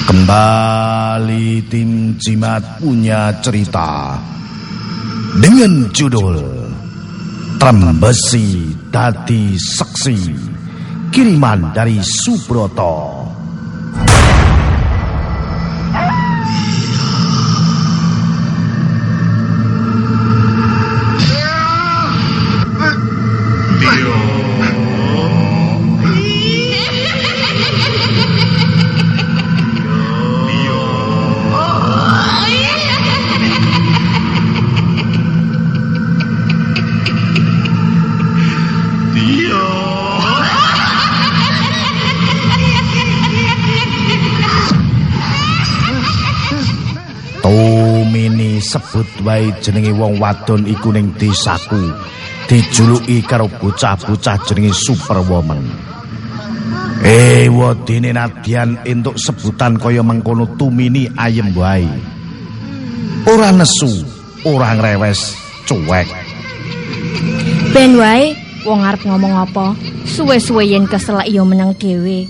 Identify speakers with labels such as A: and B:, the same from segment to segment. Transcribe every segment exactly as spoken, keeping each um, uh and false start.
A: Kembali tim Jimat punya cerita dengan judul Trembesi Dadi Seksi, kiriman dari Subroto. Tumini sebut wae jenenge wong wadon iku ning desaku dijuluki karo bocah-bocah jenenge Superwoman. Eh wadine nadyan entuk sebutan kaya mengkono Tumini ayem wae. Ora nesu, ora ngrewes, cuek.
B: Ben wae wong arep ngomong apa, suwe-suwe yen keselak ya meneng dhewe.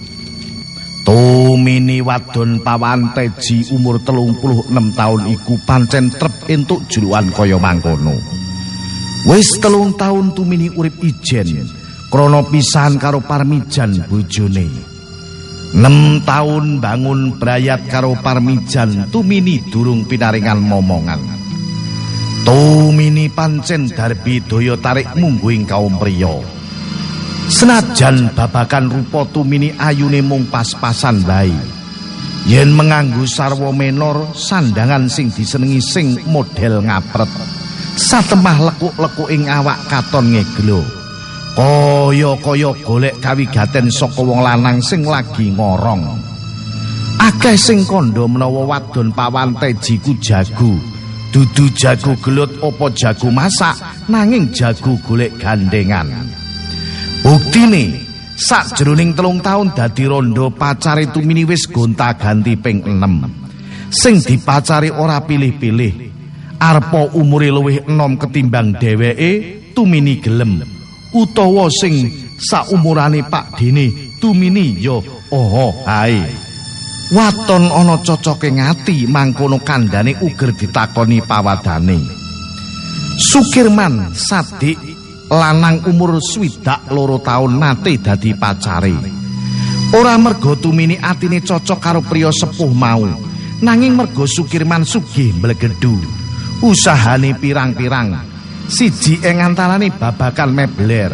A: Tumini wadon pawan teji umur telung puluh enam taun iku pancen trep entuk julukan kaya mangkono. Wis telung taun Tumini urip ijen krana pisahan karo Parmijan bojone. enam taun bangun brayat karo Parmijan, Tumini durung pinaringan momongan. Tumini pancen darbi daya tarik mungguing kaum priya. Senajan babakan rupa Tumini ayune mung pas-pasan bae. Yen menganggo sarwa menor, sandangan sing disenengi sing model ngapret. Satemah lekuk-lekuking awak katon ngeglo. Kaya-kaya golek kawigaten saka wong lanang sing lagi ngorong. Akeh sing kandha menawa wadon pawan tejiku jago. Dudu jago gelut apa jago masak, nanging jago golek gandengan. Buktine sakjroning telung taun dadi rondo pacare Tumini wis gonta-ganti ping enem. Sing dipacari ora pilih-pilih. Arepa umure luwih enom ketimbang dheweke, Tumini gelem. Utawa sing saumurane Pak Dene, Tumini ya oh hae. Waton ana cocoke ngati mangkono kandhane uger ditakoni pawadane. Sukirman Sadik lanang umur swidak loro taun nate dadi pacare. Ora mergo Tumini atine cocok karo priya sepuh mau, nanging mergo Sukirman sugih mblegedhu. Usahane pirang-pirang, siji ing antarane babakan mebler.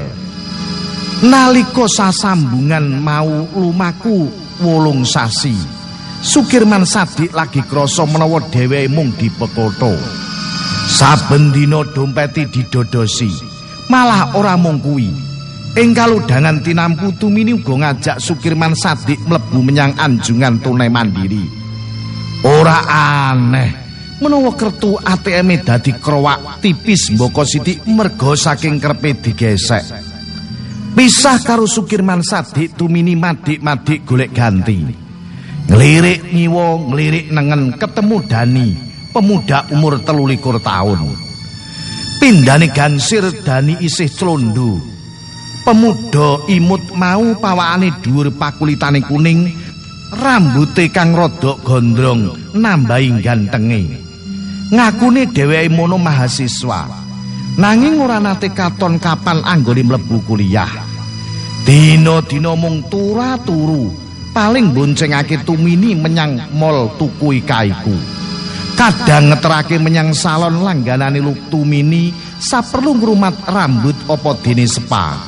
A: Nalika sasambungan mau lumaku wolung sasi, Sukirman Sadik lagi krasa menawa dheweke mung dipekotho. Saben dina dompeti didodosi. Malah ora mung kuwi. Ing kalodhangan tinampu Tumini uga ngajak Sukirman Sadik mlebu menyang anjungan tunai mandiri. Ora aneh menawa kertu A T M-e dadi krowak tipis mboko sithik merga saking krepe digesek. Pisah karo Sukirman Sadik, Tumini madik-madik golek ganti. Nglirik ngiwa, nglirik nengen ketemu Dani, pemuda umur telulikur taun. Pindane gansir Dani isih clondo. Pemuda imut mau pawakane dhuwur pakulitane kuning, rambute kang rodok gondrong nambahi gantenge. Ngakune dheweke mono mahasiswa, nanging ora nate katon kapan anggone mlebu kuliah. Dina-dina mung turu-turu, paling boncengake Tumini menyang mall tuku ikaiku. Kadang ngeterake menyang salon langganane Tumini saperlu ngrumat rambut apa dene spa.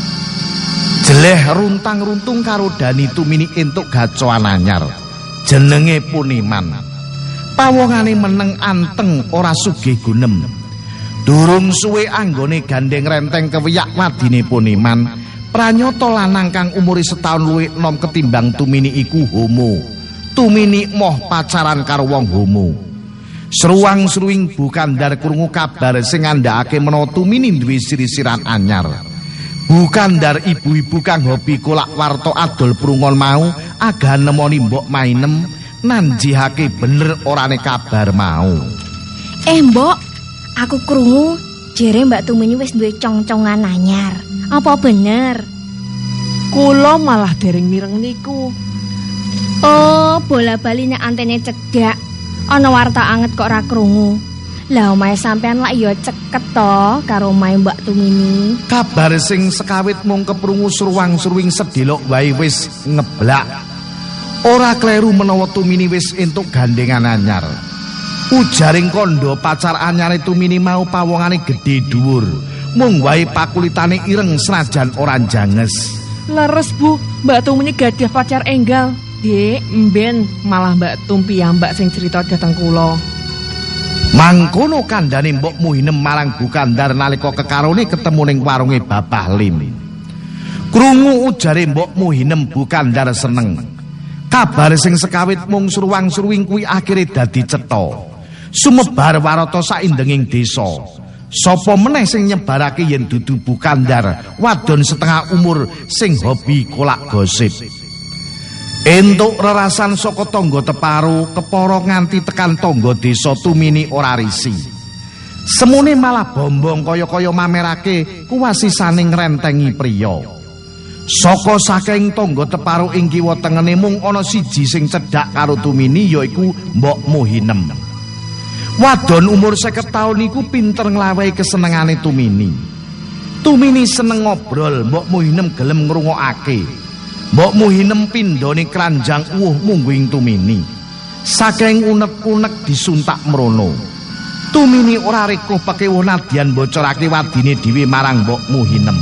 A: Jeleh runtang-runtung karo Dani Tumini entuk gacoan anyar. Jenenge Puniman. Pawongane meneng anteng ora sugih gunem. Durung suwe anggone gandeng renteng kewiyak wadine Puniman, pranyata lanang kang umure setahun luwih enom ketimbang Tumini iku homo. Tumini moh pacaran karo wong homo. Seruang-seruing Bukandar krungu kabar sing ngandhakake menawa Tumini duwe sirisiran anyar. Bukandar ibu-ibu kang hobi kolak warta adol prungon mau agak nemoni mbok mainem nanjihake bener orane kabar mau.
B: Eh mbok, aku krungu jere Mbak Tumini wis duwe cong-congan anyar. Apa bener?
C: Kula malah dereng mireng niku.
B: Oh, bola-bali nek antene cedhak. Ana warta anget kok ora krungu. Lah omahe sampean lak ya ceket to karo omahe Mbak Tumini.
A: Kabar sing sekawit mung keprungu sruwang-sruwing sedelok wae wis ngeblak. Ora kleru menawa Tumini wis entuk gandengan anyar. Ujaring kondo pacar anyare Tumini mau pawongane gedhe dhuwur. Mung wae pakulitane ireng senajan ora janges.
C: Leres Bu, Mbak Tumini gadah pacar enggal. Dek, mben malah Mbak Tumpi ya Mbak sing cerita dateng kula.
A: Mangkono kandhane Mbok Muhinem marang Bukandar nalika kekarone ketemu ning warunge Babah Lim. Krungu ujare Mbok Muhinem Bukandar seneng. Kabar sing sekawit mung sruwang-sruwing kuwi akhire dadi cetha. Sumebar warata saindenging desa. Sapa meneh sing nyebarake yen dudu Bukandar, wadon setengah umur sing hobi kolak gosip. Entuk rerasan saka tangga teparo kepara nganti tekan tangga desa Tumini ora risi. Semune malah bombong kaya-kaya mamerake kuwasisaning ngrentengi priya. Saka saking tangga teparo ing kiwa tengene mung ana siji sing cedhak karo Tumini yaiku Mbok Muhinem. Wadon umur seket taun iku pinter nglawehi kesenengane Tumini. Tumini seneng ngobrol, Mbok Muhinem gelem ngrungokake. Mbok Muhinem pindhane kranjang uwuh mungguing Tumini. Saking unek-unek disuntak mrono. Tumini ora rekuh pekewuh nadyan bocorake wadine dhewe marang Mbok Muhinem.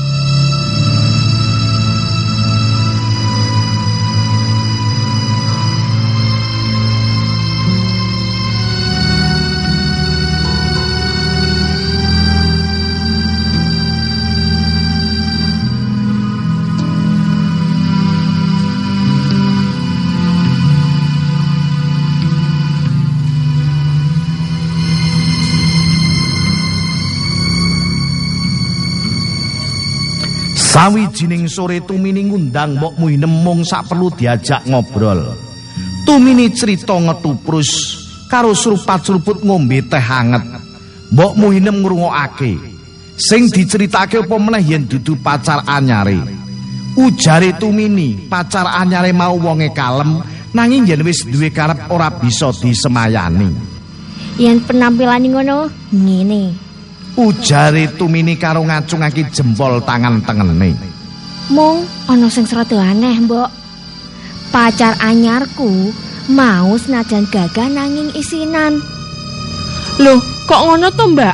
A: Sawijining sore Tumini ngundang Mbok Muhinem mung sak perlu diajak ngobrol. Tumini cerita ngetuprus karo srupat-sruput ngombe teh hanget. Mbok Muhinem ngrungokake. Sing diceritake apa meneh yen dudu pacar anyare. Ujare Tumini, pacar anyare mau wonge kalem nanging yen wis duwe karep ora bisa disemayani.
B: Yen penampilane ngono, ngene.
A: Ujare Tumini karo ngacungake jempol tangan tengene.
B: Mung ana sing serada aneh, Mbok. Pacar anyarku mau senajan gagah nanging isinan.
C: Loh, kok ngono to, Mbak?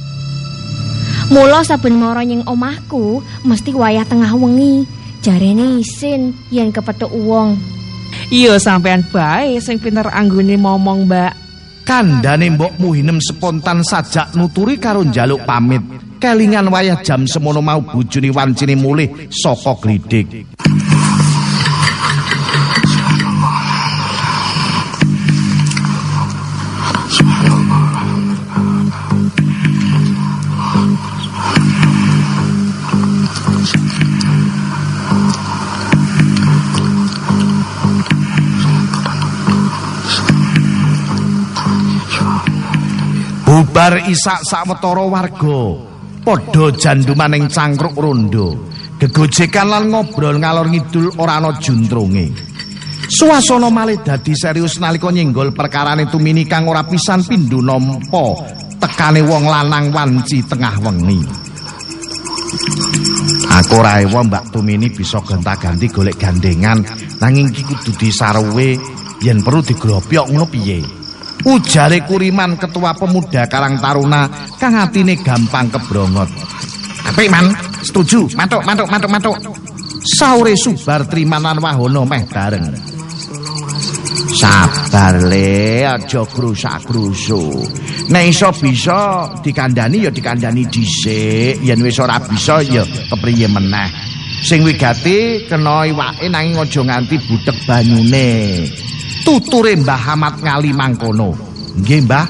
B: Mula saben mara nying omahku mesti wayah tengah wengi. Jarene isin yen kepethuk wong.
C: Iya sampean bae sing pinter anggone momong, Mbak.
A: Kandhane Mbok Muhinem spontan sajak nuturi karo njaluk pamit. Kelingan wayah jam semono mau bojone wancine mulih saka glidhik. Bubar isak sawetara warga padha jandumaning cangkruk rondo. Gegojekan lan ngobrol ngalor ngidul ora ana juntrunge. Suasana malih dadi serius nalika nyenggol perkarane Tumini kang ora pisan pindho nampa tekane wong lanang wanci tengah wengi. Aku ora ewa Mbak Tumini bisa gonta-ganti golek gandengan nanging iki kudu disaruwe yen perlu diglopyok ngono piye. Ujare Kuriman ketua pemuda Karang Taruna kang atine gampang kebrongot. Apik man, setuju, matuk matuk matuk matuk. Saure Subar Triman lan Wahono meh bareng. Sabar le, aja grusak-grusu. Nek iso bisa dikandani ya dikandani dhisik, yen wis ora bisa ya kepriye meneh. Sing wigati kena iwake nanging aja nganti budhek banyune. Tuture Mbah Ahmad ngali mangkono. Nggih, Mbah.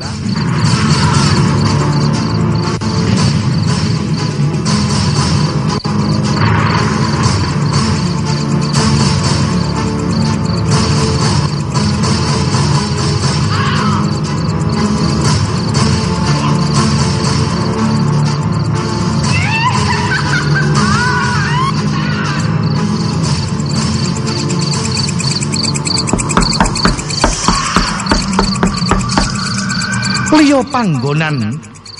A: liya panggonan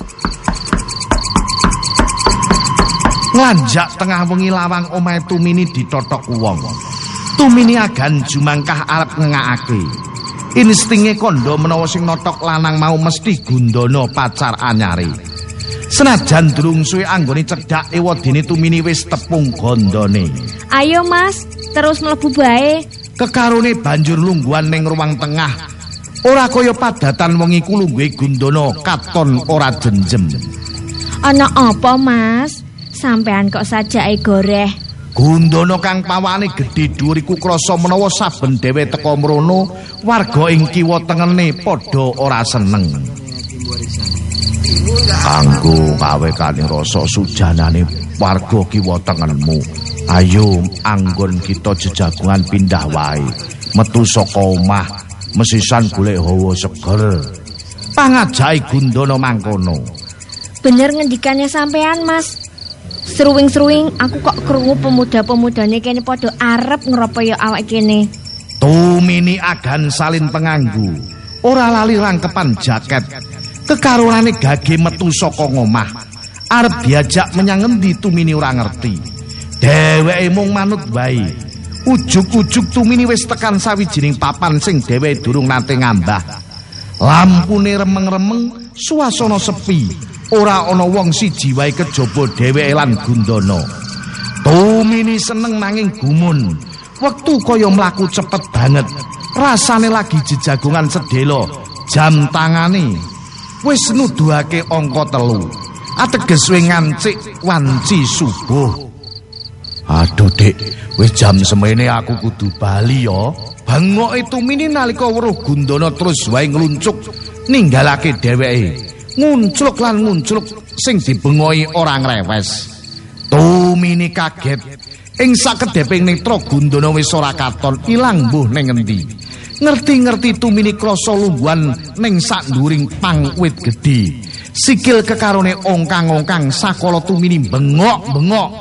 A: nglanjak tengah wengi lawang omahe Tumini ditotok wong. Tumini agan jumangkah arep ngengakake. Instinge kandha menawa sing notok lanang mau mesti Gundana pacar anyare. Senajan durung suwe anggone cedhak ewadene Tumini wis tepung gandane.
B: Ayo Mas, terus mlebu bae.
A: Kekarone banjur lungguhan ning ruang tengah. Ora kaya padatan wong iku lungguhe Gundana katon ora jenjem.
B: Ana apa Mas? Sampean kok sajake goreh?
A: Gundana kang pawane gedhe dhuwur iku krasa menawa saben dhewe teka mrono warga ing kiwa tengene padha ora seneng. Kanggo kawekane rasa sujanane warga kiwa tengenmu, ayo anggon kita jejagungan pindah wae. Metu saka omah, mesisan golek hawa seger. Pangajai Gundana mangkono.
B: Bener ngendikane sampean Mas. Seruwing-seruwing aku kok krungu pemuda-pemudane kene padha arep ngropoyo awake kene.
A: Tumini agan salin penganggu, ora lali rangkepan jaket. Kekarone gage metu saka ngomah. Arep diajak menyang ngendi Tumini ora ngerti. Dheweke mung manut wae. Ujug-ujug Tumini wis tekan sawijining papan sing dheweke durung nate ngambah. Lampune remeng-remeng, suasana sepi. Ora ana wong siji wae kejaba dheweke lan Gundana. Tumini seneng nanging gumun. Wektu kaya mlaku cepet banget. Rasane lagi jejagongan sedhela. Jam tangane wis nuduhake angka telu. Ateges wis ngancik wanci subuh. Aduh Dik, wis jam semene aku kudu bali ya. Bangoke Tumini nalika weruh Gundana terus wae ngluncuk ninggalake dheweke. Nguncluk lan nguncluk sing dibengoi ora ngrewes. Tumini kaget. Ing sakedheping netra Gundana wis ora katon ilang mbuh ning endi. Ngerti-ngerti Tumini krasa lungguhan ning saknduring pang wit gedhe. Sikil kekarone ongkang-ongkang sakala Tumini bengok-bengok.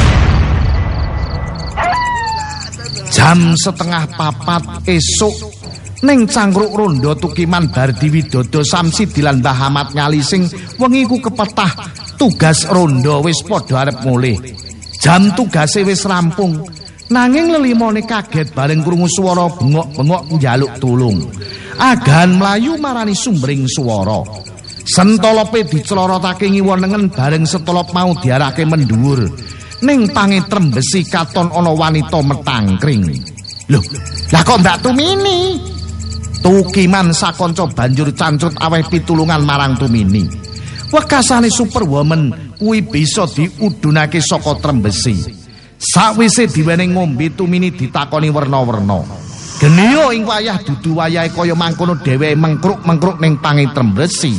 A: Jam setengah papat esuk ning cangkruk rondo Tukiman Bardi Widodo Samsidi lan Mbah Ahmad Ngali sing wengi ku kepetah tugas rondo wis padha arep mulih. Jam tugase wis rampung nanging lelimone kaget bareng krungu swara bengok-bengok njaluk tulung. Agan mlayu marani sumbering swara. Sentolope diclorotake ngiwa nengen bareng setolop mau diarahke mendhuwur. Ning pange trembesi katon ana wanita metangkring. Lho, lah kok Mbak Tumini? Tukiman sakonco banjur cancut aweh pitulungan marang Tumini. Wekasane Superwoman kuwi bisa diudunake saka trembesi. Sakwise diwening ngombe Tumini ditakoni werna-werna. Geniya ing wayah dudu wayahe kaya mangkono dheweke mengkruk-mengkruk ning pange trembesi.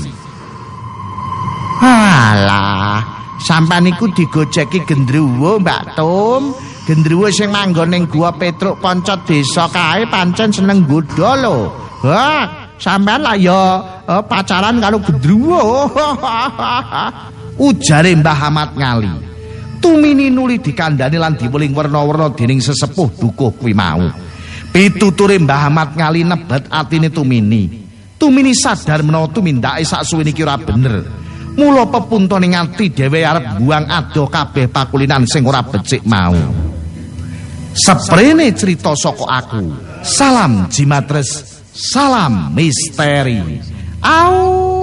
A: Halah, sampean iku digojeki gendruwo Mbak Tum. Gendruwo sing manggon ning Gua Petruk kanca desa kae pancen seneng nggodha lho. Hah, sampean lah ya uh, pacaran karo gendruwo. Ujare Mbah Ahmad Ngali. Tumini nuli dikandani lan diweling werna-werna dening sesepuh dukuh kuwi mau. Pituture Mbah Ahmad Ngali nebet atine Tumini. Tumini sadar menawa tumindake saksuwene iki ora bener. Mula pepuntone nganti dhewe arep buang adoh kabeh pakulinan sing ora becik mau. Seprene cerita saka aku. Salam Jimatres, salam misteri. Au.